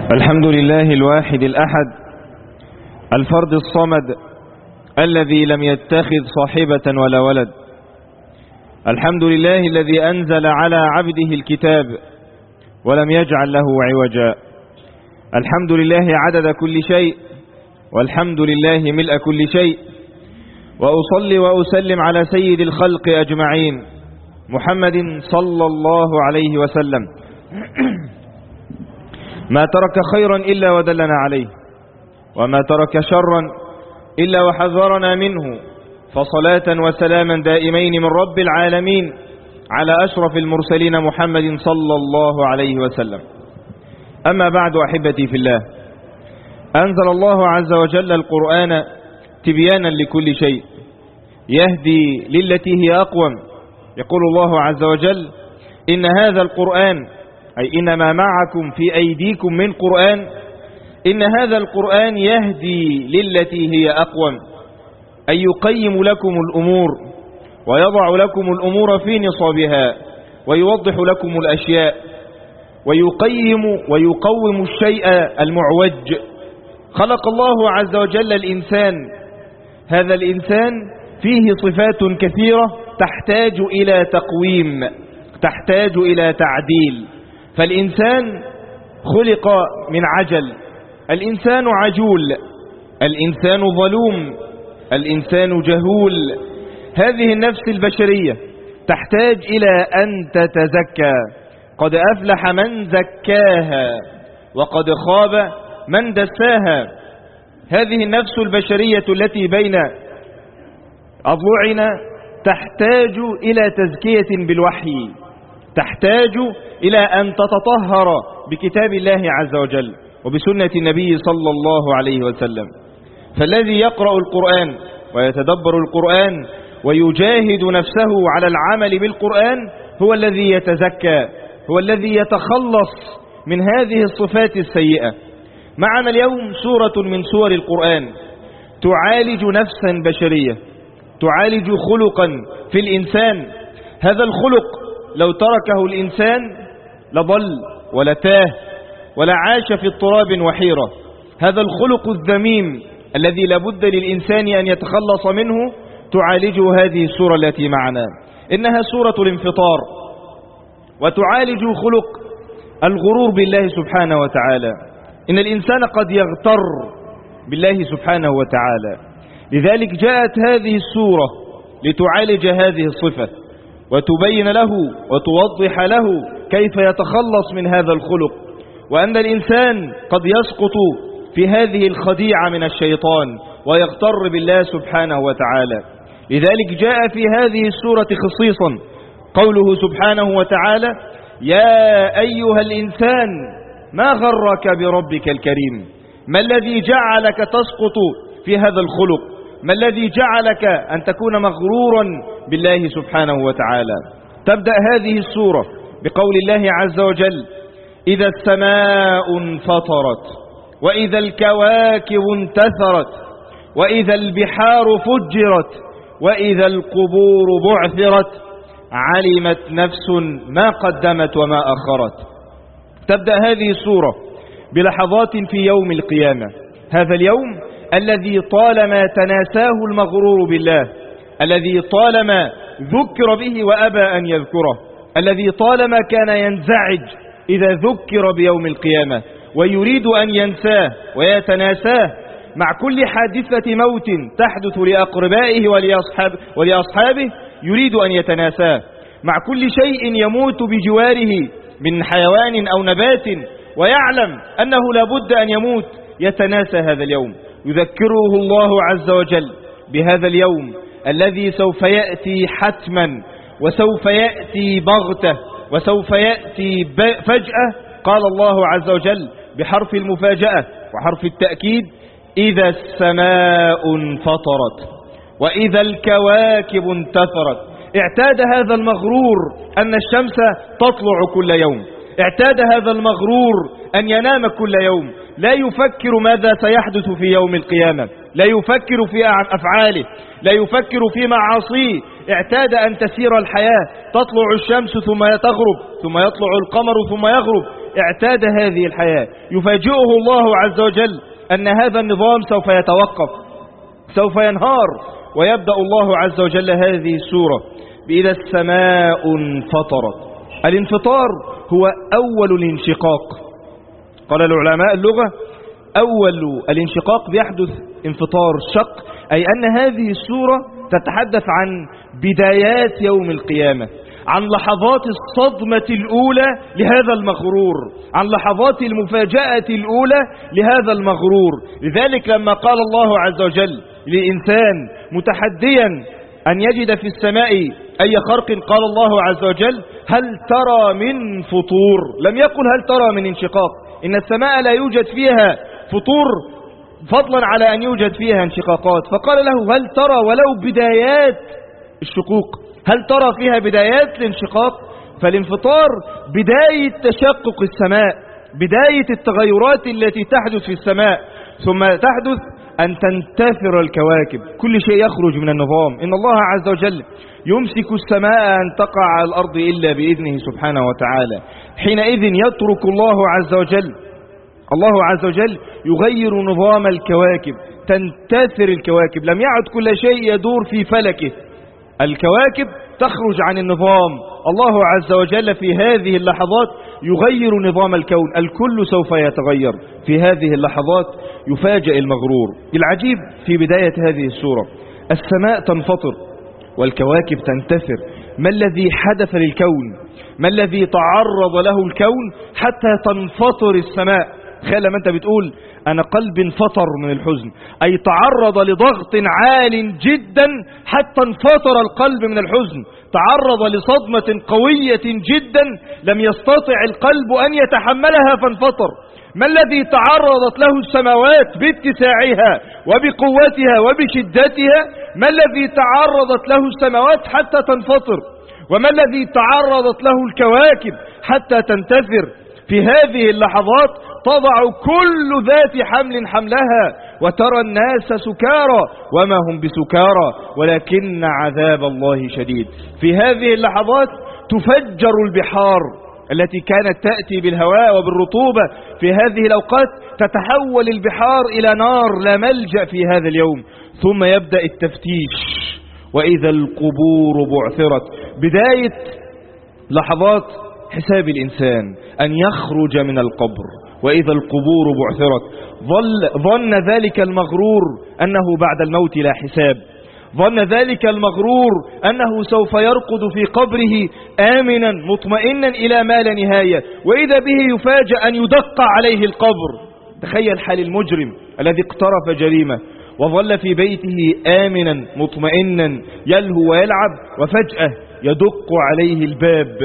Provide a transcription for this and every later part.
الحمد لله الواحد الأحد الفرد الصمد الذي لم يتخذ صاحبة ولا ولد. الحمد لله الذي أنزل على عبده الكتاب ولم يجعل له عوجا. الحمد لله عدد كل شيء، والحمد لله ملء كل شيء، وأصلي وأسلم على سيد الخلق أجمعين محمد صلى الله عليه وسلم. ما ترك خيرا إلا ودلنا عليه، وما ترك شرا إلا وحذرنا منه، فصلاة وسلاما دائمين من رب العالمين على أشرف المرسلين محمد صلى الله عليه وسلم. أما بعد، أحبتي في الله، أنزل الله عز وجل القرآن تبيانا لكل شيء، يهدي للتي هي أقوم. يقول الله عز وجل: إن هذا القرآن، أي إنما معكم في أيديكم من قرآن، إن هذا القرآن يهدي للتي هي أقوم، أي يقيم لكم الأمور ويضع لكم الأمور في نصابها ويوضح لكم الأشياء ويقوم الشيء المعوج. خلق الله عز وجل الإنسان، هذا الإنسان فيه صفات كثيرة تحتاج إلى تقويم، تحتاج إلى تعديل. فالإنسان خلق من عجل، الإنسان عجول، الإنسان ظلوم، الإنسان جهول. هذه النفس البشرية تحتاج إلى أن تتزكى. قد أفلح من زكاها وقد خاب من دساها. هذه النفس البشرية التي بين أضلعنا تحتاج إلى تزكية بالوحي، تحتاج إلى أن تتطهر بكتاب الله عز وجل وبسنة النبي صلى الله عليه وسلم. فالذي يقرأ القرآن ويتدبر القرآن ويجاهد نفسه على العمل بالقرآن هو الذي يتزكى، هو الذي يتخلص من هذه الصفات السيئة. معنا اليوم سورة من سور القرآن تعالج نفسا بشرية، تعالج خلقا في الإنسان. هذا الخلق لو تركه الإنسان لضل ولا تاه ولا عاش في اضطراب وحيرة. هذا الخلق الذميم الذي لابد للإنسان أن يتخلص منه تعالجه هذه السورة التي معنا. إنها سورة الانفطار، وتعالج خلق الغرور بالله سبحانه وتعالى. إن الإنسان قد يغتر بالله سبحانه وتعالى، لذلك جاءت هذه السورة لتعالج هذه الصفة وتبين له وتوضح له كيف يتخلص من هذا الخلق، وأن الإنسان قد يسقط في هذه الخديعة من الشيطان ويغتر بالله سبحانه وتعالى. لذلك جاء في هذه السورة خصيصا قوله سبحانه وتعالى: يا أيها الإنسان ما غرك بربك الكريم. ما الذي جعلك تسقط في هذا الخلق؟ ما الذي جعلك أن تكون مغرورا بالله سبحانه وتعالى؟ تبدأ هذه السورة بقول الله عز وجل: إذا السماء انفطرت، وإذا الكواكب انتثرت، وإذا البحار فجرت، وإذا القبور بعثرت، علمت نفس ما قدمت وما أخرت. تبدأ هذه السورة بلحظات في يوم القيامة، هذا اليوم الذي طالما تناساه المغرور بالله، الذي طالما ذكر به وأبى أن يذكره، الذي طالما كان ينزعج إذا ذكر بيوم القيامة ويريد أن ينساه ويتناساه. مع كل حادثة موت تحدث لأقربائه ولأصحابه يريد أن يتناساه. مع كل شيء يموت بجواره من حيوان أو نبات ويعلم أنه لابد أن يموت يتناسى هذا اليوم. يذكره الله عز وجل بهذا اليوم الذي سوف يأتي حتما، وسوف يأتي بغتة، وسوف يأتي فجأة. قال الله عز وجل بحرف المفاجأة وحرف التأكيد: إذا السماء انفطرت، وإذا الكواكب انتثرت. اعتاد هذا المغرور أن الشمس تطلع كل يوم، اعتاد هذا المغرور أن ينام كل يوم، لا يفكر ماذا سيحدث في يوم القيامة، لا يفكر في أفعاله، لا يفكر في معاصيه. اعتاد أن تسير الحياة، تطلع الشمس ثم تغرب، ثم يطلع القمر ثم يغرب. اعتاد هذه الحياة يفاجئه الله عز وجل أن هذا النظام سوف يتوقف، سوف ينهار، ويبدأ الله عز وجل هذه السورة بإذا السماء انفطرت. الانفطار هو أول الانشقاق. قال العلماء اللغة أول الانشقاق بيحدث انفطار شق، أي أن هذه السورة تتحدث عن بدايات يوم القيامة، عن لحظات الصدمة الأولى لهذا المغرور، عن لحظات المفاجأة الأولى لهذا المغرور. لذلك لما قال الله عز وجل للإنسان متحديا أن يجد في السماء أي خرق، قال الله عز وجل هل ترى من فطور، لم يقل هل ترى من انشقاق. إن السماء لا يوجد فيها فطور فضلا على أن يوجد فيها انشقاقات، فقال له هل ترى ولو بدايات الشقوق، هل ترى فيها بدايات الانشقاق. فالانفطار بداية تشقق السماء، بداية التغيرات التي تحدث في السماء، ثم تحدث أن تنتثر الكواكب، كل شيء يخرج من النظام. إن الله عز وجل يمسك السماء أن تقع على الأرض إلا بإذنه سبحانه وتعالى. حينئذ يترك الله عز وجل يغير نظام الكواكب، تنتثر الكواكب، لم يعد كل شيء يدور في فلكه، الكواكب تخرج عن النظام. الله عز وجل في هذه اللحظات يغير نظام الكون، الكل سوف يتغير في هذه اللحظات. يفاجئ المغرور. العجيب في بداية هذه السورة السماء تنفطر والكواكب تنتثر. ما الذي حدث للكون؟ ما الذي تعرض له الكون حتى تنفطر السماء؟ تخيل لما انت بتقول انا قلبي انفطر من الحزن، اي تعرض لضغط عال جدا حتى انفطر القلب من الحزن، تعرض لصدمة قوية جدا لم يستطع القلب ان يتحملها فانفطر. ما الذي تعرضت له السماوات باتساعها وبقوتها وبشدتها؟ ما الذي تعرضت له السماوات حتى تنفطر؟ وما الذي تعرضت له الكواكب حتى تنتثر؟ في هذه اللحظات تضع كل ذات حمل حملها، وترى الناس سكارى وما هم بسكارى ولكن عذاب الله شديد. في هذه اللحظات تفجر البحار التي كانت تأتي بالهواء وبالرطوبة، في هذه الأوقات تتحول البحار إلى نار لا ملجأ في هذا اليوم. ثم يبدأ التفتيش، وإذا القبور بعثرت، بداية لحظات حساب الإنسان أن يخرج من القبر. وإذا القبور بعثرت، ظن ذلك المغرور أنه بعد الموت لا حساب، ظن ذلك المغرور أنه سوف يرقد في قبره آمنا مطمئنا إلى ما لا نهاية، وإذا به يفاجأ أن يدق عليه القبر. تخيل حال المجرم الذي اقترف جريمة وظل في بيته آمنا مطمئنا يلهو ويلعب، وفجأة يدق عليه الباب.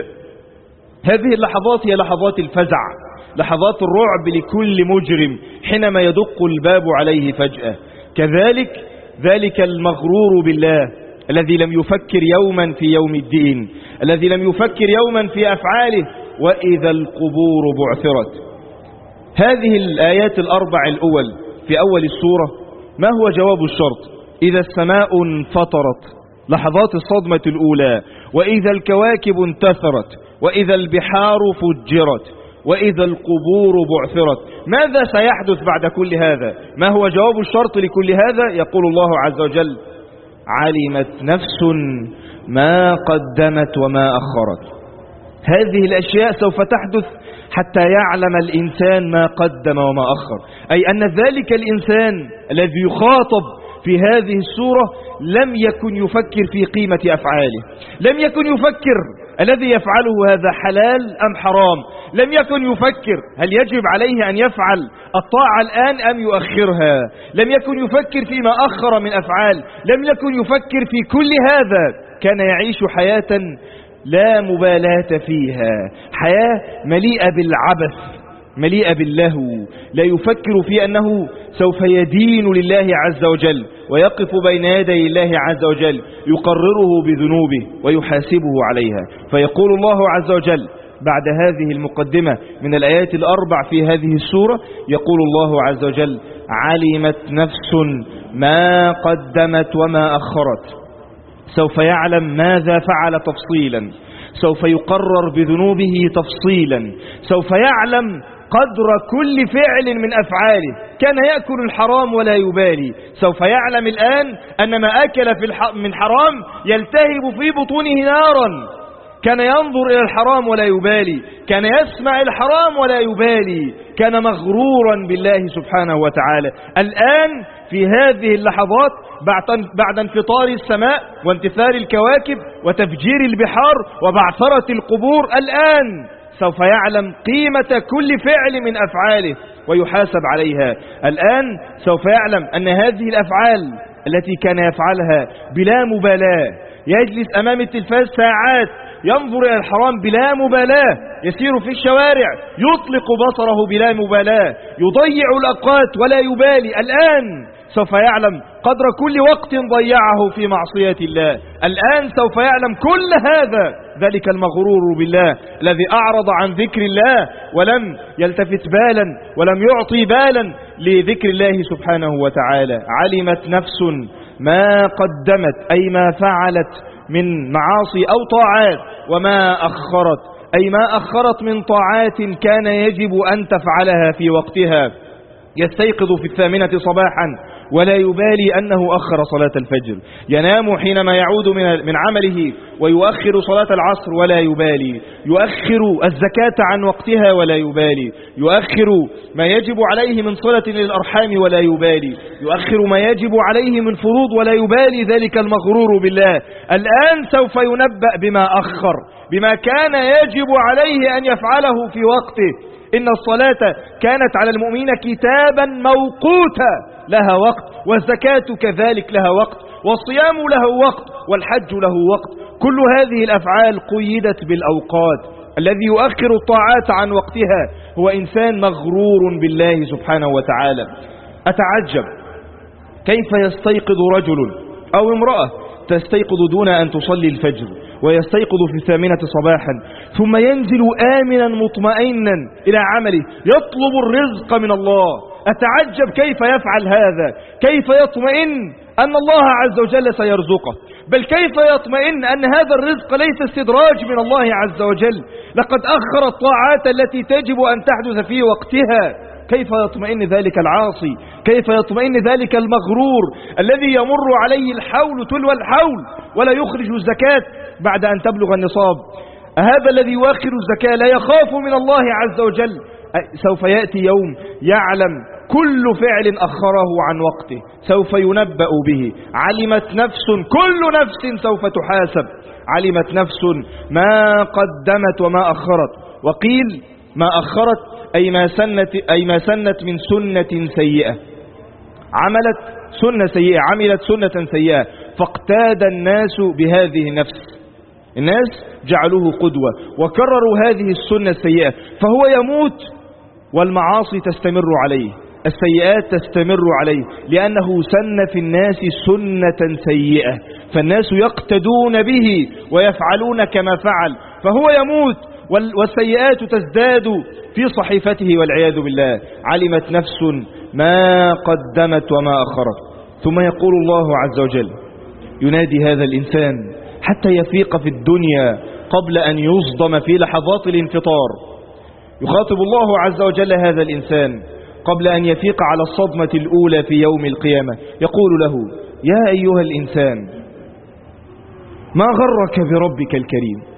هذه اللحظات هي لحظات الفزع، لحظات الرعب لكل مجرم حينما يدق الباب عليه فجأة. كذلك ذلك المغرور بالله الذي لم يفكر يوما في يوم الدين، الذي لم يفكر يوما في أفعاله. وإذا القبور بعثرت. هذه الآيات الأربع الأول في أول السورة ما هو جواب الشرط؟ إذا السماء انفطرت، لحظات الصدمة الأولى، وإذا الكواكب انتثرت، وإذا البحار فجرت، وإذا القبور بعثرت. ماذا سيحدث بعد كل هذا؟ ما هو جواب الشرط لكل هذا؟ يقول الله عز وجل علمت نفس ما قدمت وما أخرت. هذه الأشياء سوف تحدث حتى يعلم الإنسان ما قدم وما أخر، أي أن ذلك الإنسان الذي يخاطب في هذه السورة لم يكن يفكر في قيمة أفعاله، لم يكن يفكر الذي يفعله هذا حلال أم حرام، لم يكن يفكر هل يجب عليه أن يفعل الطاعة الآن أم يؤخرها، لم يكن يفكر فيما أخر من أفعال، لم يكن يفكر في كل هذا. كان يعيش حياة لا مبالاة فيها، حياة مليئة بالعبث، مليئة باللهو، لا يفكر في أنه سوف يدين لله عز وجل ويقف بين يدي الله عز وجل يقرره بذنوبه ويحاسبه عليها. فيقول الله عز وجل بعد هذه المقدمة من الآيات الأربع في هذه السورة، يقول الله عز وجل علمت نفس ما قدمت وما أخرت. سوف يعلم ماذا فعل تفصيلا، سوف يقرر بذنوبه تفصيلا، سوف يعلم قدر كل فعل من أفعاله. كان يأكل الحرام ولا يبالي، سوف يعلم الآن أن ما أكل من حرام يلتهب في بطونه نارا. كان ينظر إلى الحرام ولا يبالي، كان يسمع الحرام ولا يبالي، كان مغرورا بالله سبحانه وتعالى. الآن في هذه اللحظات بعد انفطار السماء وانتثار الكواكب وتفجير البحار وبعثرة القبور، الآن سوف يعلم قيمة كل فعل من أفعاله ويحاسب عليها. الآن سوف يعلم أن هذه الأفعال التي كان يفعلها بلا مبالاة، يجلس أمام التلفاز ساعات ينظر إلى الحرام بلا مبالاة، يسير في الشوارع يطلق بصره بلا مبالاة، يضيع الأوقات ولا يبالي. الآن سوف يعلم قدر كل وقت ضيعه في معصية الله. الآن سوف يعلم كل هذا ذلك المغرور بالله الذي أعرض عن ذكر الله ولم يلتفت بالا ولم يعطي بالا لذكر الله سبحانه وتعالى. علمت نفس ما قدمت، أي ما فعلت من معاصي أو طاعات، وما أخرت، أي ما أخرت من طاعات كان يجب أن تفعلها في وقتها. يستيقظ في 8 صباحا ولا يبالي أنه أخر صلاة الفجر، ينام حينما يعود من عمله ويؤخر صلاة العصر ولا يبالي، يؤخر الزكاة عن وقتها ولا يبالي، يؤخر ما يجب عليه من صلة للأرحام ولا يبالي، يؤخر ما يجب عليه من فروض ولا يبالي. ذلك المغرور بالله الآن سوف ينبأ بما أخر، بما كان يجب عليه أن يفعله في وقته. إن الصلاة كانت على المؤمنين كتابا موقوتا، لها وقت، والزكاة كذلك لها وقت، والصيام له وقت، والحج له وقت. كل هذه الأفعال قيدت بالأوقات. الذي يؤخر الطاعات عن وقتها هو إنسان مغرور بالله سبحانه وتعالى. أتعجب كيف يستيقظ رجل أو امرأة تستيقظ دون أن تصلي الفجر ويستيقظ في 8 صباحا، ثم ينزل آمنا مطمئنا إلى عمله يطلب الرزق من الله. أتعجب كيف يفعل هذا، كيف يطمئن أن الله عز وجل سيرزقه، بل كيف يطمئن أن هذا الرزق ليس استدراج من الله عز وجل، لقد أخر الطاعات التي تجب أن تحدث في وقتها. كيف يطمئن ذلك العاصي، كيف يطمئن ذلك المغرور الذي يمر عليه الحول تلو الحول ولا يخرج الزكاة بعد أن تبلغ النصاب؟ هذا الذي يؤخر الزكاة لا يخاف من الله عز وجل. سوف يأتي يوم يعلم كل فعل أخره عن وقته، سوف ينبأ به. علمت نفس، كل نفس سوف تحاسب. علمت نفس ما قدمت وما أخرت. وقيل ما أخرت أي ما سنت من سنة سيئة، عملت سنة سيئة، عملت سنة سيئة فاقتاد الناس بهذه النفس. الناس جعلوه قدوة وكرروا هذه السنة السيئة، فهو يموت والمعاصي تستمر عليه، السيئات تستمر عليه، لأنه سن في الناس سنة سيئة، فالناس يقتدون به ويفعلون كما فعل، فهو يموت والسيئات تزداد في صحيفته والعياذ بالله. علمت نفس ما قدمت وما أخرت. ثم يقول الله عز وجل ينادي هذا الإنسان حتى يفيق في الدنيا قبل أن يصدم في لحظات الانفطار. يخاطب الله عز وجل هذا الإنسان قبل أن يفيق على الصدمة الأولى في يوم القيامة، يقول له يا أيها الإنسان ما غرك بربك الكريم.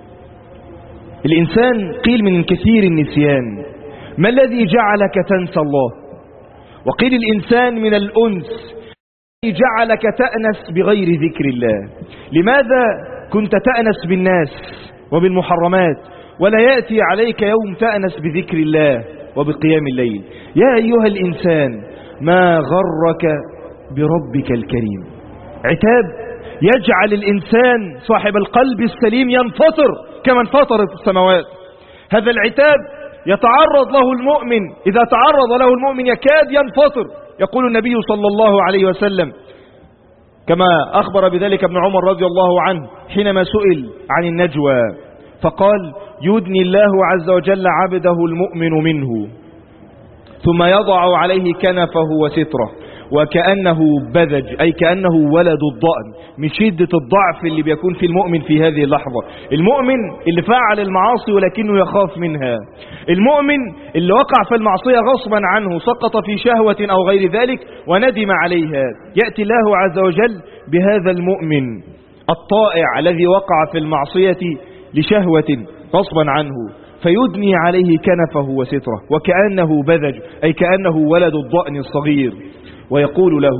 الإنسان قيل من كثير النسيان، ما الذي جعلك تنسى الله؟ وقيل الإنسان من الأنس، جعلك تأنس بغير ذكر الله. لماذا كنت تأنس بالناس وبالمحرمات ولا يأتي عليك يوم تأنس بذكر الله وبقيام الليل؟ يا أيها الإنسان ما غرك بربك الكريم. عتاب يجعل الإنسان صاحب القلب السليم ينفطر كما انفطرت السماوات. هذا العتاب يتعرض له المؤمن، إذا تعرض له المؤمن يكاد ينفطر. يقول النبي صلى الله عليه وسلم كما أخبر بذلك ابن عمر رضي الله عنه حينما سئل عن النجوى فقال يدني الله عز وجل عبده المؤمن منه ثم يضع عليه كنفه وستره وكأنه بذج، أي كأنه ولد الضأن، من شدة الضعف اللي بيكون في المؤمن في هذه اللحظة. المؤمن اللي فعل المعاصي ولكنه يخاف منها، المؤمن اللي وقع في المعصية غصبا عنه، سقط في شهوة أو غير ذلك وندم عليها، يأتي الله عز وجل بهذا المؤمن الطائع الذي وقع في المعصية لشهوة غصبا عنه فيدني عليه كنفه وستره، وكأنه بذج، أي كأنه ولد الضأن الصغير، ويقول له: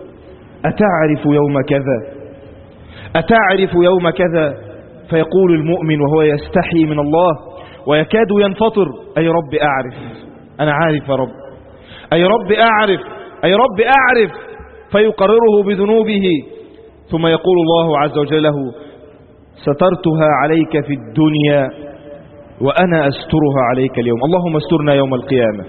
أتعرف يوم كذا؟ أتعرف يوم كذا؟ فيقول المؤمن وهو يستحي من الله ويكاد ينفطر: أي رب أعرف، أنا عارف يا رب، أي رب أعرف، أي رب أعرف. فيقرره بذنوبه، ثم يقول الله عز وجل له: سترتها عليك في الدنيا وأنا أسترها عليك اليوم. اللهم استرنا يوم القيامة.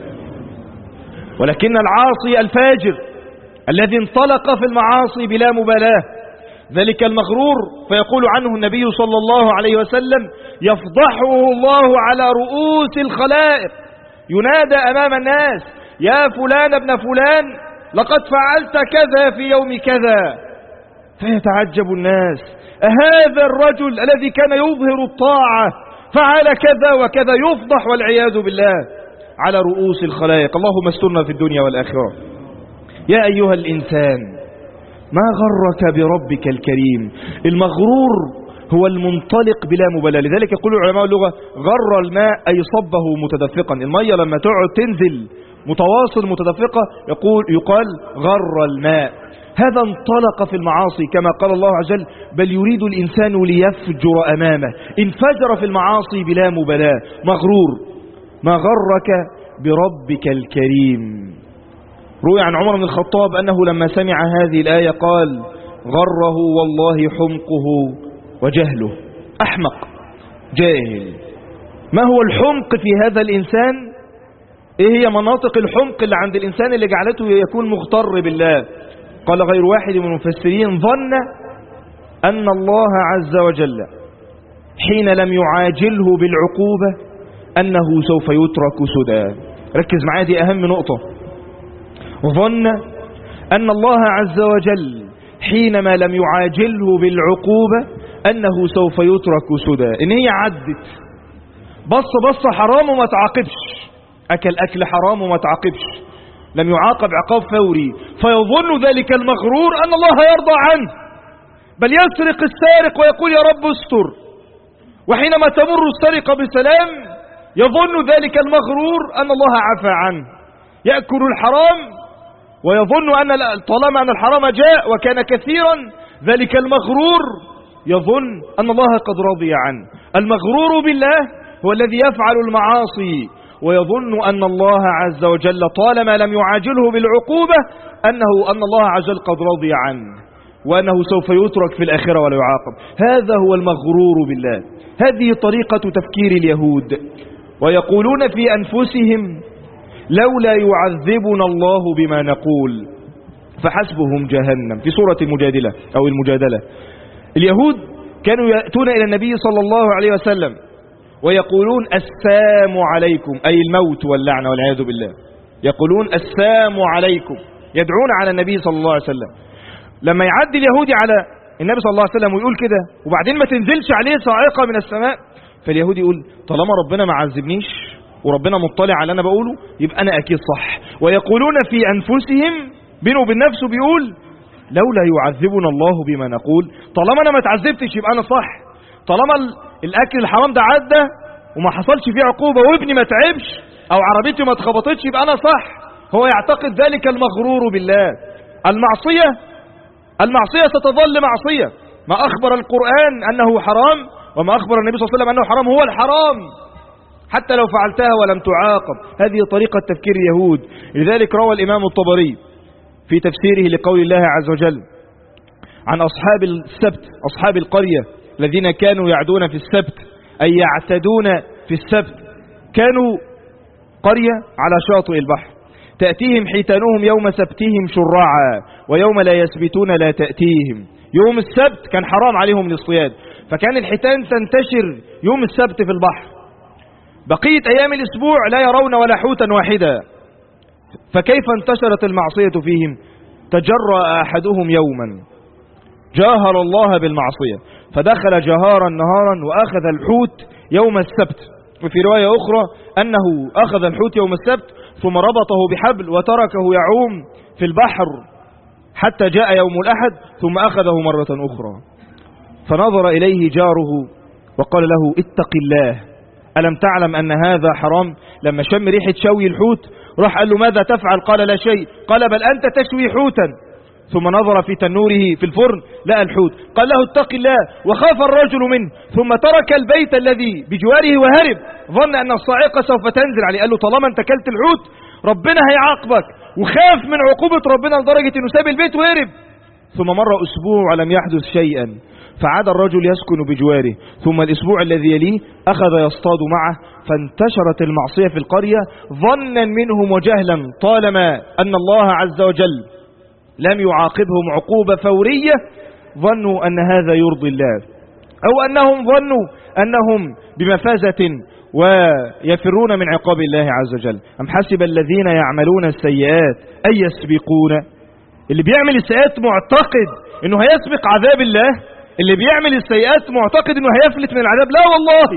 ولكن العاصي الفاجر الذي انطلق في المعاصي بلا مبالاة، ذلك المغرور، فيقول عنه النبي صلى الله عليه وسلم: يفضحه الله على رؤوس الخلائق، ينادى أمام الناس: يا فلان ابن فلان، لقد فعلت كذا في يوم كذا. فيتعجب الناس: أهذا الرجل الذي كان يظهر الطاعة فعل كذا وكذا؟ يفضح والعياذ بالله على رؤوس الخلائق. اللهم استرنا في الدنيا والآخرة. يا أيها الإنسان، ما غرك بربك الكريم؟ المغرور هو المنطلق بلا مبالاة. لذلك يقول علماء اللغة: غر الماء أي صبه متدفقا. المية لما تقعد تنزل متواصل متدفقة يقال غر الماء. هذا انطلق في المعاصي كما قال الله عز وجل: بل يريد الإنسان ليفجر أمامه. انفجر في المعاصي بلا مبالاة، مغرور. ما غرك بربك الكريم؟ روي عن عمر بن الخطاب أنه لما سمع هذه الآية قال: غره والله حمقه وجهله. أحمق، جاهل. ما هو الحمق في هذا الإنسان؟ إيه هي مناطق الحمق اللي عند الإنسان اللي جعلته يكون مغتر بالله؟ قال غير واحد من المفسرين: ظن أن الله عز وجل حين لم يعاجله بالعقوبة أنه سوف يترك سدى. ركز معايا، دي أهم نقطة. ظن أن الله عز وجل حينما لم يعاجله بالعقوبة أنه سوف يترك سدى، إن هي عدت بص حرام وما تعاقبش، أكل حرام وما تعاقبش، لم يعاقب عقاب فوري، فيظن ذلك المغرور أن الله يرضى عنه، بل يسرق السارق ويقول: يا رب استر. وحينما تمر السرقة بسلام يظن ذلك المغرور أن الله عفى عنه. يأكل الحرام ويظن أن طالما أن الحرام جاء وكان كثيرا، ذلك المغرور يظن أن الله قد رضي عنه. المغرور بالله هو الذي يفعل المعاصي ويظن أن الله عز وجل طالما لم يعاجله بالعقوبة أن الله عز وجل قد رضي عنه وأنه سوف يترك في الآخرة ولا يعاقب. هذا هو المغرور بالله. هذه طريقة تفكير اليهود، ويقولون في أنفسهم: لولا يعذبنا الله بما نقول فحسبهم جهنم، في سورة المجادلة أو المجادلة. اليهود كانوا يأتون إلى النبي صلى الله عليه وسلم ويقولون: السام عليكم، أي الموت واللعنة والعياذ بالله. يقولون: السام عليكم، يدعون على النبي صلى الله عليه وسلم. لما يعدي اليهودي على النبي صلى الله عليه وسلم ويقول كده وبعدين ما تنزلش عليه صاعقة من السماء، فاليهودي يقول: طالما ربنا ما عذبنيش وربنا مطلع على أنا بقوله يبقى أنا أكيد صح. ويقولون في أنفسهم، بينه وبين نفسه بيقول: لولا يعذبنا الله بما نقول، طالما أنا ما تعذبتش يبقى أنا صح، طالما الأكل الحرام ده عدى وما حصلش فيه عقوبة وابني ما تعبش أو عربيتي ما اتخبطتش يبقى أنا صح. هو يعتقد ذلك المغرور بالله. المعصية ستظل معصية. ما أخبر القرآن أنه حرام وما أخبر النبي صلى الله عليه وسلم أنه حرام هو الحرام، حتى لو فعلتها ولم تعاقب. هذه طريقة تفكير اليهود. لذلك روى الإمام الطبري في تفسيره لقول الله عز وجل عن أصحاب السبت، أصحاب القرية الذين كانوا يعدون في السبت، أي يعتدون في السبت. كانوا قرية على شاطئ البحر، تأتيهم حيتانهم يوم سبتهم شرعا ويوم لا يسبتون لا تأتيهم. يوم السبت كان حرام عليهم الاصطياد، فكان الحيتان تنتشر يوم السبت في البحر. بقية أيام الأسبوع لا يرون ولا حوتا واحدا، فكيف انتشرت المعصية فيهم؟ تجرأ أحدهم يوما جاهر الله بالمعصية فدخل جهارا نهارا وأخذ الحوت يوم السبت، وفي رواية أخرى أنه أخذ الحوت يوم السبت ثم ربطه بحبل وتركه يعوم في البحر حتى جاء يوم الأحد ثم أخذه مرة أخرى. فنظر إليه جاره وقال له اتق الله ألم تعلم أن هذا حرام؟ لما شم ريحة شوي الحوت راح قال له ماذا تفعل؟ قال لا شيء. قال بل أنت تشوي حوتا. ثم نظر في تنوره في الفرن لقى الحوت، قال له اتق الله، وخاف الرجل منه ثم ترك البيت الذي بجواره وهرب، ظن أن الصاعقة سوف تنزل عليه. قال له طالما انت كلت الحوت ربنا هيعاقبك، وخاف من عقوبة ربنا لدرجة انه ساب البيت وهرب. ثم مر أسبوع لم يحدث شيئا، فعاد الرجل يسكن بجواره، ثم الأسبوع الذي يليه أخذ يصطاد معه، فانتشرت المعصية في القرية ظنا منهم وجهلا طالما أن الله عز وجل لم يعاقبهم عقوبة فورية ظنوا أن هذا يرضي الله، أو أنهم ظنوا أنهم بمفازة ويفرون من عقاب الله عز وجل. أم حسب الذين يعملون السيئات أن يسبقون؟ اللي بيعمل السيئات معتقد أنه هيسبق عذاب الله، اللي بيعمل السيئات معتقد أنه هيفلت من العذاب. لا والله،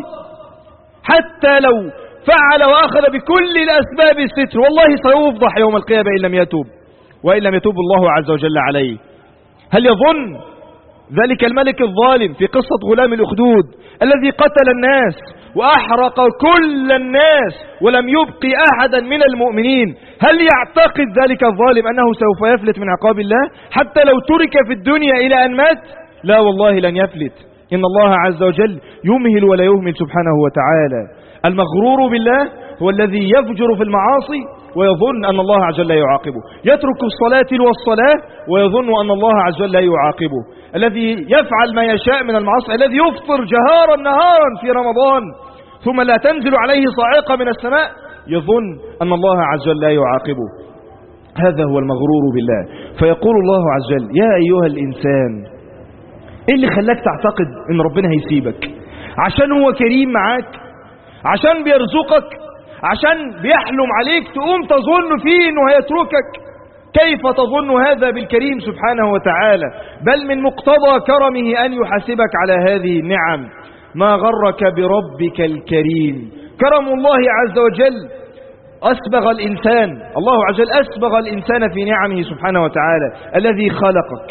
حتى لو فعل وأخذ بكل الأسباب الستر والله سيفضح يوم القيامة إن لم يتوب، وإن لم يتوب الله عز وجل عليه. هل يظن ذلك الملك الظالم في قصة غلام الأخدود الذي قتل الناس وأحرق كل الناس ولم يبقي أحدا من المؤمنين، هل يعتقد ذلك الظالم أنه سوف يفلت من عقاب الله حتى لو ترك في الدنيا إلى أن مات؟ لا والله لن يفلت. إن الله عز وجل يمهل ولا يهمل سبحانه وتعالى. المغرور بالله هو الذي يفجر في المعاصي ويظن أن الله عز وجل لا يعاقبه، يترك الصلاة والصلاة ويظن أن الله عز وجل لا يعاقبه، الذي يفعل ما يشاء من المعاصي، الذي يفطر جهارا نهارا في رمضان ثم لا تنزل عليه صاعقة من السماء يظن أن الله عز وجل لا يعاقبه. هذا هو المغرور بالله. فيقول الله عز وجل يا أيها الإنسان، إيه اللي خلاك تعتقد أن ربنا هيسيبك؟ عشان هو كريم معاك؟ عشان بيرزقك؟ عشان بيحلم عليك تقوم تظن فيه أنه هيتركك؟ كيف تظن هذا بالكريم سبحانه وتعالى؟ بل من مقتضى كرمه أن يحاسبك على هذه النعم. ما غرك بربك الكريم؟ كرم الله عز وجل أسبغ الإنسان، الله عز وجل أسبغ الإنسان في نعمه سبحانه وتعالى، الذي خلقك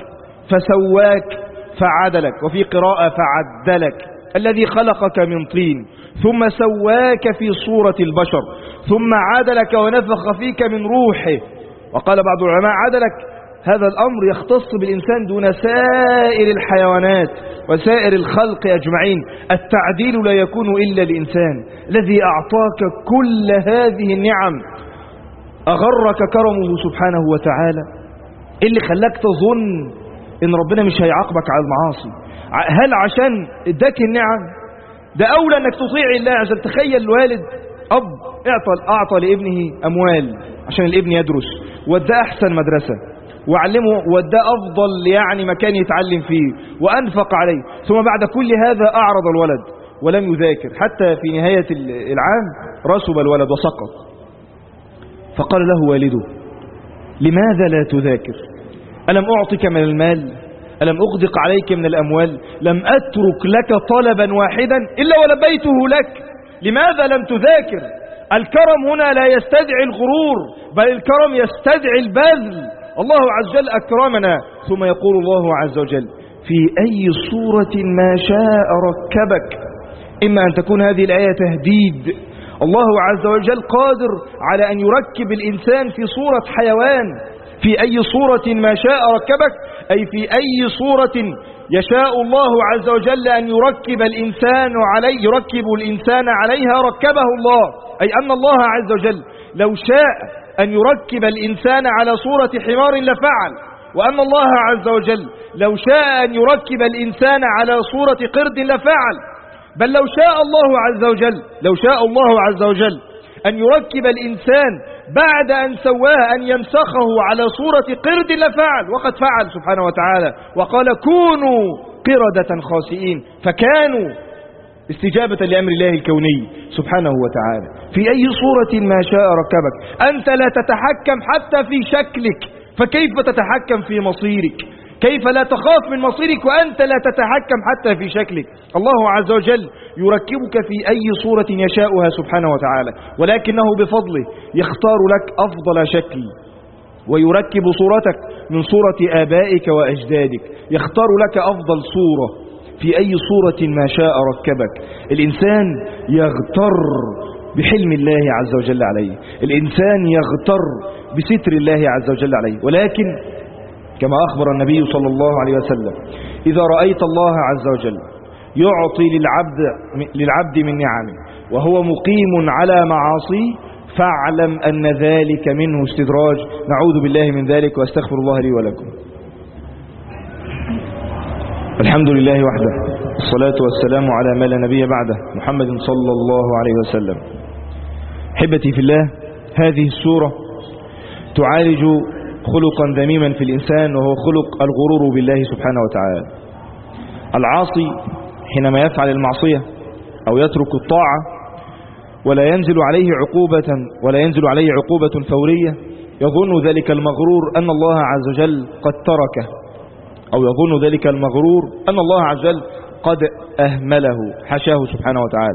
فسواك فعدلك، وفي قراءة فعدلك، الذي خلقك من طين ثم سواك في صورة البشر ثم عدلك ونفخ فيك من روحه. وقال بعض العلماء عدلك هذا الأمر يختص بالإنسان دون سائر الحيوانات وسائر الخلق أجمعين. التعديل لا يكون إلا الإنسان الذي أعطاك كل هذه النعم. أغرك كرمه سبحانه وتعالى؟ اللي خلاك تظن إن ربنا مش هيعاقبك على المعاصي؟ هل عشان اداك النعم؟ ده أولى أنك تطيع الله عز وجل. تخيل الوالد أب أعطى لابنه أموال عشان الابن يدرس، وده أحسن مدرسة وعلمه، وده أفضل يعني مكان يتعلم فيه، وأنفق عليه، ثم بعد كل هذا أعرض الولد ولم يذاكر، حتى في نهاية العام رسب الولد وسقط. فقال له والده لماذا لا تذاكر؟ ألم أعطك من المال؟ ألم أغدق عليك من الأموال؟ لم أترك لك طلبا واحدا إلا ولبيته لك، لماذا لم تذاكر؟ الكرم هنا لا يستدعي الغرور، بل الكرم يستدعي البذل. الله عز وجل أكرمنا، ثم يقول الله عز وجل في أي صورة ما شاء ركبك. إما أن تكون هذه الآية تهديد، الله عز وجل قادر على أن يركب الإنسان في صورة حيوان، في أي صورة ما شاء ركبك، أي في أي صورة يشاء الله عز وجل أن يركب الإنسان عليها ركبه الله. أي أن الله عز وجل لو شاء أن يركب الإنسان على صورة حمار لفعل، وأن الله عز وجل لو شاء أن يركب الإنسان على صورة قرد لفعل. بل لو شاء الله عز وجل أن يركب الإنسان بعد أن سواه أن يمسخه على صورة قرد لفعل، وقد فعل سبحانه وتعالى وقال كونوا قردة خاسئين، فكانوا استجابة لأمر الله الكوني سبحانه وتعالى. في أي صورة ما شاء ركبك. أنت لا تتحكم حتى في شكلك، فكيف تتحكم في مصيرك؟ كيف لا تخاف من مصيرك وأنت لا تتحكم حتى في شكلك؟ الله عز وجل يركبك في أي صورة يشاؤها سبحانه وتعالى، ولكنه بفضله يختار لك أفضل شكل، ويركب صورتك من صورة آبائك وأجدادك، يختار لك أفضل صورة، في أي صورة ما شاء ركبك. الإنسان يغتر بحلم الله عز وجل عليه، الإنسان يغتر بستر الله عز وجل عليه، ولكن كما أخبر النبي صلى الله عليه وسلم: إذا رأيت الله عز وجل يعطي للعبد من نعمه وهو مقيم على معاصيه فاعلم أن ذلك منه استدراج. نعوذ بالله من ذلك، واستغفر الله لي ولكم. الحمد لله وحده، الصلاة والسلام على ما لا نبي بعده، محمد صلى الله عليه وسلم. حبتي في الله، هذه السورة تعالج خلقا ذميما في الإنسان، وهو خلق الغرور بالله سبحانه وتعالى. العاصي حينما يفعل المعصية أو يترك الطاعة ولا ينزل عليه عقوبة فورية، يظن ذلك المغرور أن الله عز وجل قد تركه، أو يظن ذلك المغرور أن الله عز وجل قد أهمله، حشاه سبحانه وتعالى.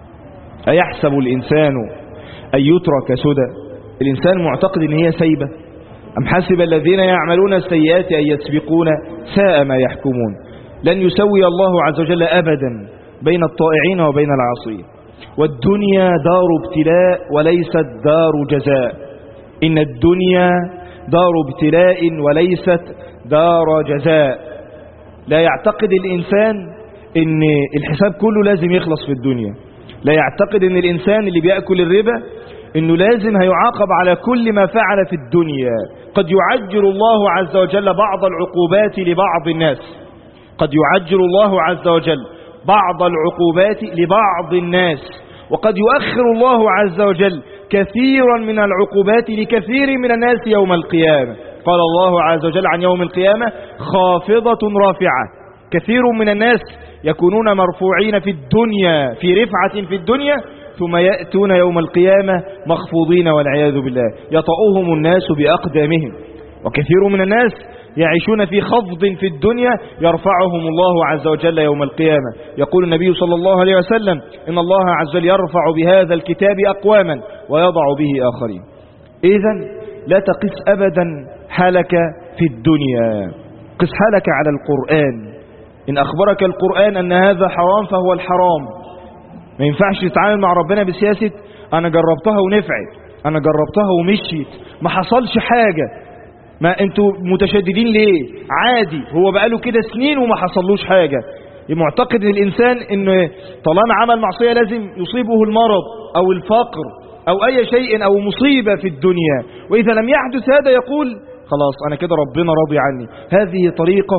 أيحسب الإنسان أن يترك سدى؟ الإنسان معتقد أن هي سيبة. أم حسب الذين يعملون السيئات أن يسبقون؟ ساء ما يحكمون. لن يسوي الله عز وجل أبدا بين الطائعين وبين العاصين. والدنيا دار ابتلاء وليست دار جزاء. إن الدنيا دار ابتلاء وليست دار جزاء. لا يعتقد الإنسان إن الحساب كله لازم يخلص في الدنيا. لا يعتقد إن الإنسان اللي بيأكل الربا إنه لازم هيعاقب على كل ما فعل في الدنيا. قد يعجل الله عز وجل بعض العقوبات لبعض الناس، قد يعجل الله عز وجل بعض العقوبات لبعض الناس، وقد يؤخر الله عز وجل كثيرا من العقوبات لكثير من الناس يوم القيامة. قال الله عز وجل عن يوم القيامة: خافضة رافعة. كثير من الناس يكونون مرفوعين في الدنيا، في رفعة في الدنيا، ثم يأتون يوم القيامة مخفوضين والعياذ بالله، يطؤهم الناس بأقدامهم. وكثير من الناس يعيشون في خفض في الدنيا يرفعهم الله عز وجل يوم القيامة. يقول النبي صلى الله عليه وسلم: إن الله عز وجل يرفع بهذا الكتاب أقواما ويضع به آخرين. إذن لا تقس أبدا حالك في الدنيا، قس حالك على القرآن. إن أخبرك القرآن أن هذا حرام فهو الحرام. ما ينفعش تتعامل مع ربنا بسياسة أنا جربتها ونفعت، أنا جربتها ومشيت، ما حصلش حاجة. ما أنتوا متشددين ليه؟ عادي، هو بقاله كده سنين وما حصلوش حاجة. معتقد الإنسان إن طالما عمل معصية لازم يصيبه المرض أو الفقر أو أي شيء أو مصيبة في الدنيا، وإذا لم يحدث هذا يقول خلاص أنا كده ربنا راضي عني. هذه طريقة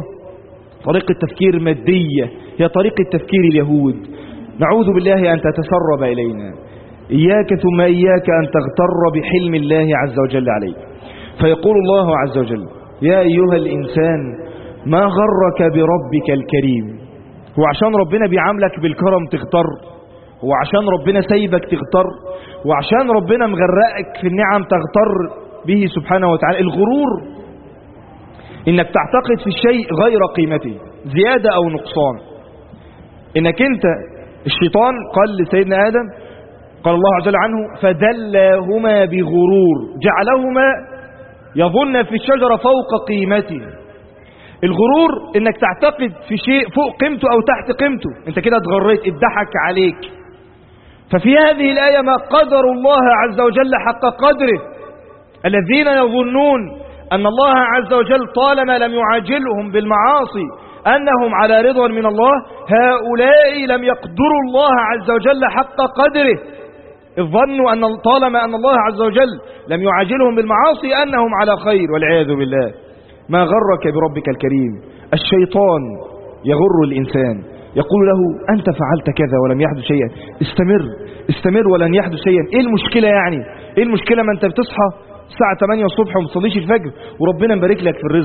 تفكير مادية، هي طريقة تفكير اليهود. نعوذ بالله أن تتسرب إلينا. إياك ثم إياك أن تغتر بحلم الله عز وجل عليك. فيقول الله عز وجل: يا أيها الإنسان ما غرك بربك الكريم. هو عشان ربنا بيعاملك بالكرم تغتر؟ هو عشان ربنا سايبك تغتر؟ هو عشان ربنا مغرقك في النعم تغتر به سبحانه وتعالى؟ الغرور إنك تعتقد في الشيء غير قيمته، زيادة أو نقصان. إنك أنت الشيطان قال لسيدنا آدم، قال الله عز وجل عنه: فدلاهما بغرور جعلهما يظن في الشجرة فوق قيمته. الغرور انك تعتقد في شيء فوق قيمته او تحت قيمته، انت كده اتغريت، اتضحك عليك. ففي هذه الآية ما قدر الله عز وجل حق قدره. الذين يظنون أن الله عز وجل طالما لم يعاجلهم بالمعاصي أنهم على رضا من الله، هؤلاء لم يقدروا الله عز وجل حق قدره. الظنوا أن طالما أن الله عز وجل لم يعاجلهم بالمعاصي أنهم على خير، والعياذ بالله. ما غرك بربك الكريم؟ الشيطان يغر الإنسان، يقول له: أنت فعلت كذا ولم يحدث شيئا، استمر ولن يحدث شيئا. إيه المشكلة يعني؟ إيه المشكلة ما أنت بتصحى الساعة 8 الصبح وما تصليش الفجر وربنا مبارك لك في الرزق؟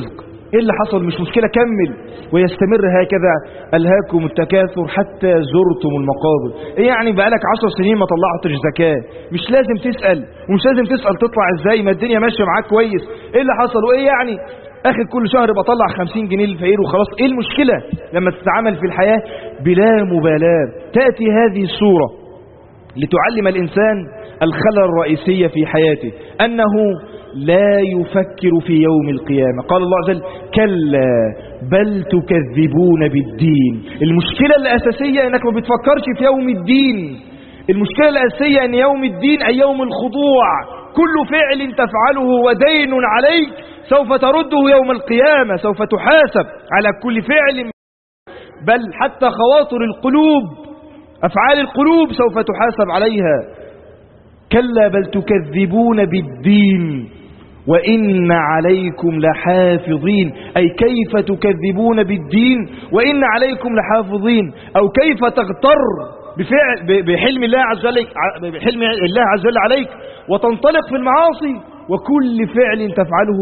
ايه اللي حصل؟ مش مشكلة، كمل. ويستمر هكذا. ألهاكم التكاثر حتى زرتم المقابر. ايه يعني بقالك 10 سنين ما طلعتش زكاة؟ مش لازم تسأل، ومش لازم تسأل تطلع ازاي، ما الدنيا ماشية معاك كويس. ايه اللي حصل؟ وايه يعني اخر كل شهر بطلع 50 جنيه للفقير وخلاص؟ ايه المشكلة لما تتعامل في الحياة بلا مبالاة؟ تأتي هذه السورة لتعلم الإنسان الخلل الرئيسية في حياته، أنه لا يفكر في يوم القيامة. قال الله عز وجل: كلا بل تكذبون بالدين. المشكلة الأساسية أنك ما بتفكرش في يوم الدين. المشكلة الأساسية أن يوم الدين أي يوم الخضوع. كل فعل تفعله ودين عليك سوف ترده يوم القيامة، سوف تحاسب على كل فعل، بل حتى خواطر القلوب، أفعال القلوب سوف تحاسب عليها. كلا بل تكذبون بالدين وإن عليكم لحافظين. أي كيف تكذبون بالدين وإن عليكم لحافظين، أو كيف تغتر بحلم الله عز وجل، بحلم الله عز وجل عليك وتنطلق في المعاصي، وكل فعل تفعله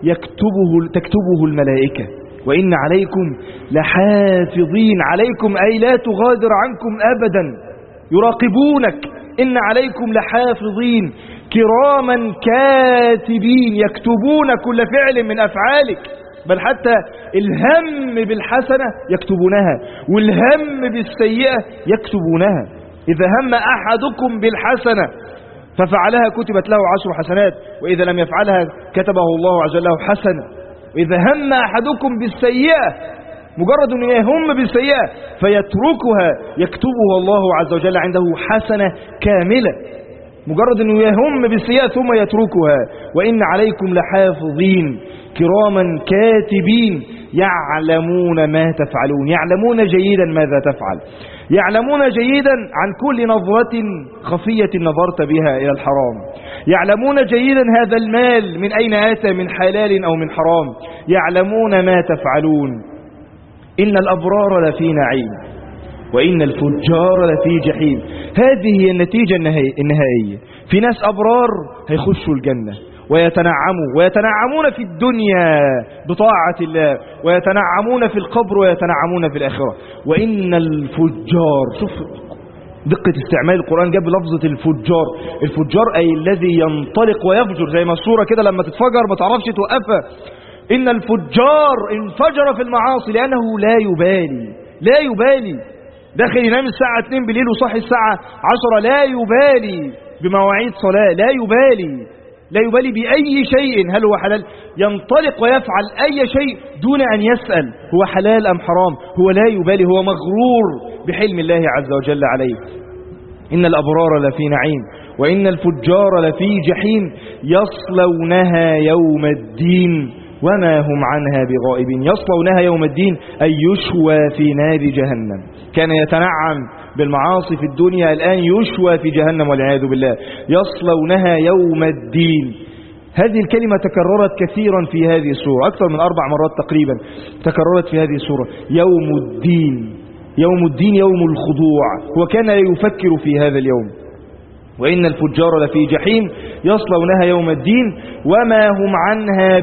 تكتبه الملائكة. وإن عليكم لحافظين. عليكم أي لا تغادر عنكم أبدا، يراقبونك. إن عليكم لحافظين كراما كاتبين يكتبون كل فعل من أفعالك، بل حتى الهم بالحسنة يكتبونها والهم بالسيئة يكتبونها. إذا هم أحدكم بالحسنة ففعلها كتبت له 10 حسنات، وإذا لم يفعلها كتبه الله عز وجل له حسنة. وإذا هم أحدكم بالسيئة، مجرد أنه يهم بالسيئة فيتركها يكتبها الله عز وجل عنده حسنة كاملة. مجرد أنه يهم بالسيئة ثم يتركها. وإن عليكم لحافظين كراما كاتبين يعلمون ما تفعلون. يعلمون جيدا ماذا تفعل، يعلمون جيدا عن كل نظرة خفية نظرت بها إلى الحرام، يعلمون جيدا هذا المال من أين أتى، من حلال أو من حرام، يعلمون ما تفعلون. إن الأبرار لفي نعيم وإن الفجار لفي جحيم. هذه هي النتيجة النهائية. في ناس أبرار هيخشوا الجنة ويتنعمون في الدنيا بطاعة الله، ويتنعمون في القبر ويتنعمون في الآخرة. وإن الفجار، شوف دقة استعمال القرآن، جاب لفظة الفجار. الفجار أي الذي ينطلق ويفجر، زي ما الصورة كده لما تتفجر ما تعرفش توقفها. إن الفجار انفجر في المعاصي لأنه لا يبالي داخل ينام الساعة 2 بالليل وصحي الساعة 10، لا يبالي بمواعيد صلاة، لا يبالي بأي شيء، هل هو حلال، ينطلق ويفعل أي شيء دون أن يسأل هو حلال أم حرام. هو لا يبالي، هو مغرور بحلم الله عز وجل عليه. إن الأبرار لفي نعيم وإن الفجار لفي جحيم يصلونها يوم الدين وما هم عنها بغائبين. يصلونها يوم الدين أي يشوى في نار جهنم. كان يتنعم بالمعاصي في الدنيا، الآن يشوى في جهنم والعياذ بالله. يصلونها يوم الدين. هذه الكلمة تكررت كثيرا في هذه السورة، أكثر من 4 مرات تقريبا تكررت في هذه السورة. يوم الدين، يوم الدين، يوم الخضوع. وكان يفكر في هذا اليوم. وإن الفجار لفي جحيم يصلونها يوم الدين وما هم عنها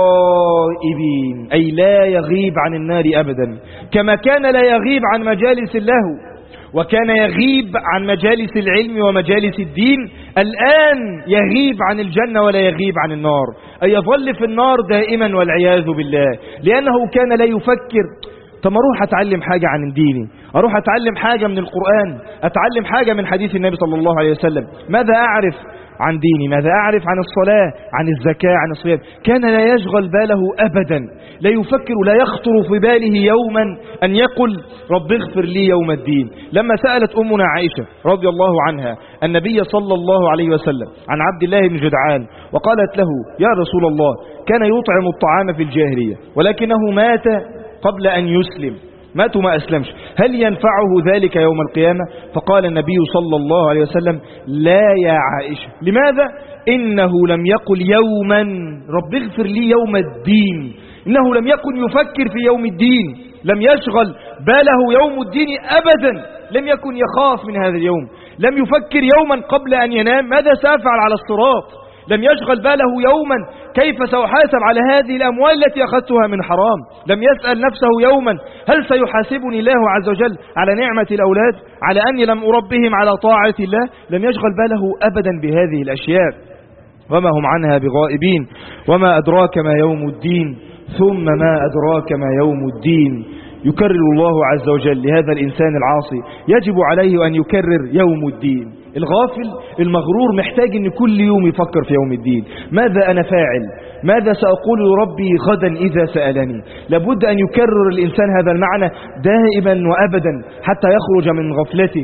بغائبين، أي لا يغيب عن النار أبدا. كما كان لا يغيب عن مجالس اللهو، وكان يغيب عن مجالس العلم ومجالس الدين، الآن يغيب عن الجنة ولا يغيب عن النار، أي يظل في النار دائما والعياذ بالله، لأنه كان لا يفكر. طب اروح اتعلم حاجة عن ديني، اروح اتعلم حاجة من القرآن، اتعلم حاجة من حديث النبي صلى الله عليه وسلم. ماذا اعرف عن ديني؟ ماذا اعرف عن الصلاة، عن الزكاة، عن الصيام؟ كان لا يشغل باله ابدا، لا يفكر، لا يخطر في باله يوما ان يقل رب اغفر لي يوم الدين. لما سألت امنا عائشة رضي الله عنها النبي صلى الله عليه وسلم عن عبد الله بن جدعان، وقالت له يا رسول الله كان يطعم الطعام في الجاهلية ولكنه مات قبل أن يسلم، مات وما أسلمش، هل ينفعه ذلك يوم القيامة؟ فقال النبي صلى الله عليه وسلم لا يا عائشة. لماذا؟ إنه لم يقل يوما رب اغفر لي يوم الدين، إنه لم يكن يفكر في يوم الدين، لم يشغل باله يوم الدين أبدا، لم يكن يخاف من هذا اليوم، لم يفكر يوما قبل أن ينام ماذا سأفعل على الصراط، لم يشغل باله يوما كيف سأحاسب على هذه الأموال التي أخذتها من حرام. لم يسأل نفسه يوما هل سيحاسبني الله عز وجل على نعمة الأولاد، على أني لم أربهم على طاعة الله. لم يشغل باله أبدا بهذه الأشياء، وما هم عنها بغائبين. وما أدراك ما يوم الدين، ثم ما أدراك ما يوم الدين. يكرر الله عز وجل لهذا الإنسان العاصي، يجب عليه أن يكرر يوم الدين. الغافل المغرور محتاج أن كل يوم يفكر في يوم الدين. ماذا أنا فاعل؟ ماذا سأقول لربي غدا إذا سألني؟ لابد أن يكرر الإنسان هذا المعنى دائما وأبدا حتى يخرج من غفلته.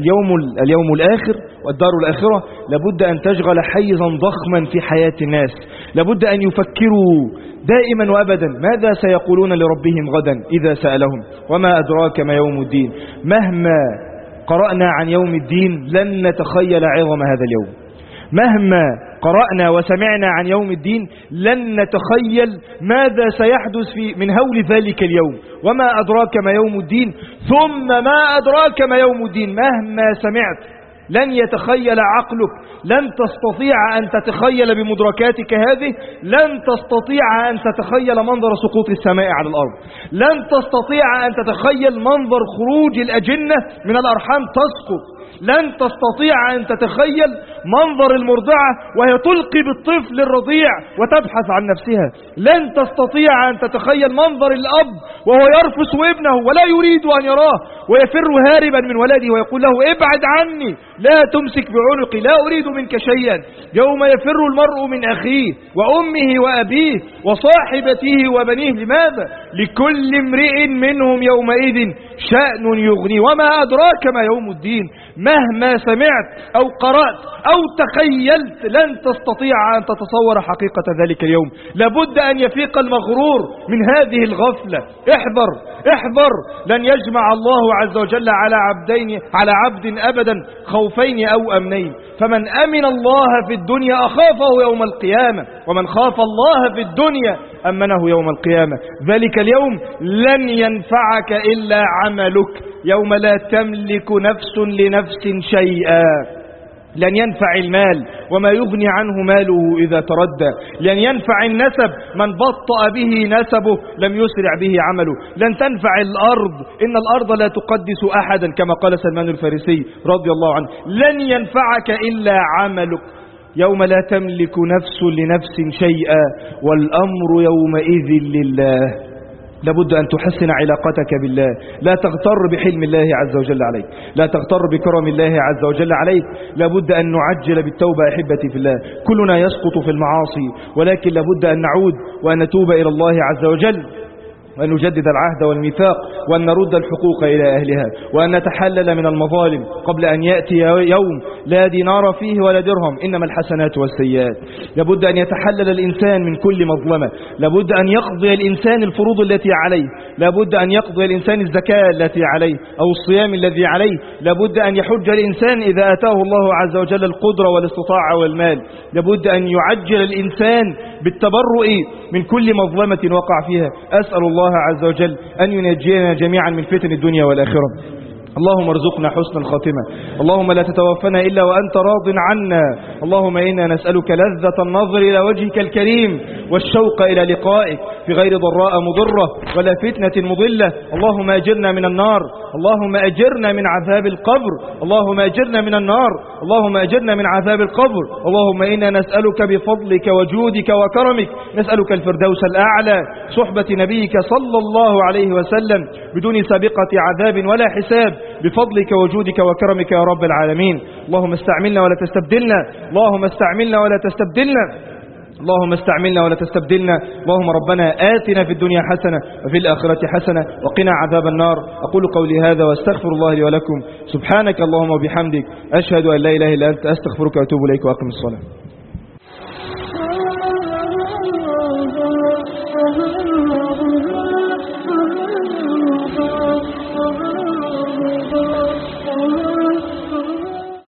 اليوم الآخر والدار الآخرة لابد أن تشغل حيزا ضخما في حياة الناس. لابد أن يفكروا دائما وأبدا ماذا سيقولون لربهم غدا إذا سألهم. وما أدراك ما يوم الدين. مهما قرأنا عن يوم الدين لن نتخيل عظم هذا اليوم. مهما قرأنا وسمعنا عن يوم الدين لن نتخيل ماذا سيحدث من هول ذلك اليوم. وما أدراك ما يوم الدين، ثم ما أدراك ما يوم الدين. مهما سمعت لن يتخيل عقلك، لن تستطيع أن تتخيل بمدركاتك هذه، لن تستطيع أن تتخيل منظر سقوط السماء على الأرض، لن تستطيع أن تتخيل منظر خروج الأجنة من الأرحام تسقط، لن تستطيع أن تتخيل منظر المرضعة وهي تلقي بالطفل الرضيع وتبحث عن نفسها، لن تستطيع أن تتخيل منظر الأب وهو يرفس ابنه ولا يريد أن يراه ويفر هاربا من ولده ويقول له ابعد عني لا تمسك بعنقي لا أريد منك شيئا. يوم يفر المرء من أخيه وأمه وأبيه وصاحبته وبنيه. لماذا؟ لكل امرئ منهم يومئذ شأن يغني. وما أدراك ما يوم الدين. مهما سمعت أو قرأت أو تخيلت لن تستطيع أن تتصور حقيقة ذلك اليوم. لابد أن يفيق المغرور من هذه الغفلة. احذر احذر، لن يجمع الله عز وجل على عبد أبدا خوفين أو أمنين. فمن أمن الله في الدنيا أخافه يوم القيامة، ومن خاف الله في الدنيا أمنه يوم القيامة. ذلك اليوم لن ينفعك إلا عملك، يوم لا تملك نفس لنفس شيئا. لن ينفع المال وما يغني عنه ماله إذا تردى. لن ينفع النسب، من بطأ به نسبه لم يسرع به عمله. لن تنفع الأرض، إن الأرض لا تقدس أحدا كما قال سلمان الفارسي رضي الله عنه. لن ينفعك إلا عملك، يوم لا تملك نفس لنفس شيئا والأمر يومئذ لله. لابد أن تحسن علاقتك بالله، لا تغتر بحلم الله عز وجل عليك، لا تغتر بكرم الله عز وجل عليك. لابد أن نعجل بالتوبة أحبتي في الله. كلنا يسقط في المعاصي، ولكن لابد أن نعود وأن نتوب إلى الله عز وجل، وأن نجدد العهد والميثاق، وأن نرد الحقوق إلى أهلها، وأن نتحلل من المظالم قبل أن يأتي يوم لا دينار فيه ولا درهم، إنما الحسنات والسيئات. لابد أن يتحلل الإنسان من كل مظلمة، لابد أن يقضي الإنسان الفروض التي عليه، لابد أن يقضي الإنسان الزكاة التي عليه أو الصيام الذي عليه، لابد أن يحج الإنسان إذا أتاه الله عز وجل القدرة والاستطاعة والمال، لابد أن يعجل الإنسان بالتبرؤ من كل مظلمة وقع فيها. أسأل الله عز وجل أن ينجينا جميعا من فتن الدنيا والآخرة. اللهم ارزقنا حسن الخاتمة، اللهم لا تتوفنا إلا وأنت راض عنا، اللهم إنا نسألك لذة النظر إلى وجهك الكريم والشوق إلى لقائك في غير ضراء مضرة ولا فتنة مضلة. اللهم أجرنا من النار، اللهم أجرنا من عذاب القبر، اللهم أجرنا من النار، اللهم أجرنا من عذاب القبر. اللهم إنا نسألك بفضلك وجودك وكرمك، نسألك الفردوس الأعلى، صحبة نبيك صلى الله عليه وسلم بدون سابقة عذاب ولا حساب، بفضلك وجودك وكرمك يا رب العالمين. اللهم استعملنا ولا تستبدلنا، اللهم استعملنا ولا تستبدلنا، اللهم استعملنا ولا تستبدلنا. اللهم ربنا آتنا في الدنيا حسنة وفي الآخرة حسنة وقنا عذاب النار. أقول قولي هذا واستغفر الله لي ولكم. سبحانك اللهم وبحمدك، أشهد أن لا إله إلا أنت، أستغفرك وأتوب إليك، وأقم الصلاة.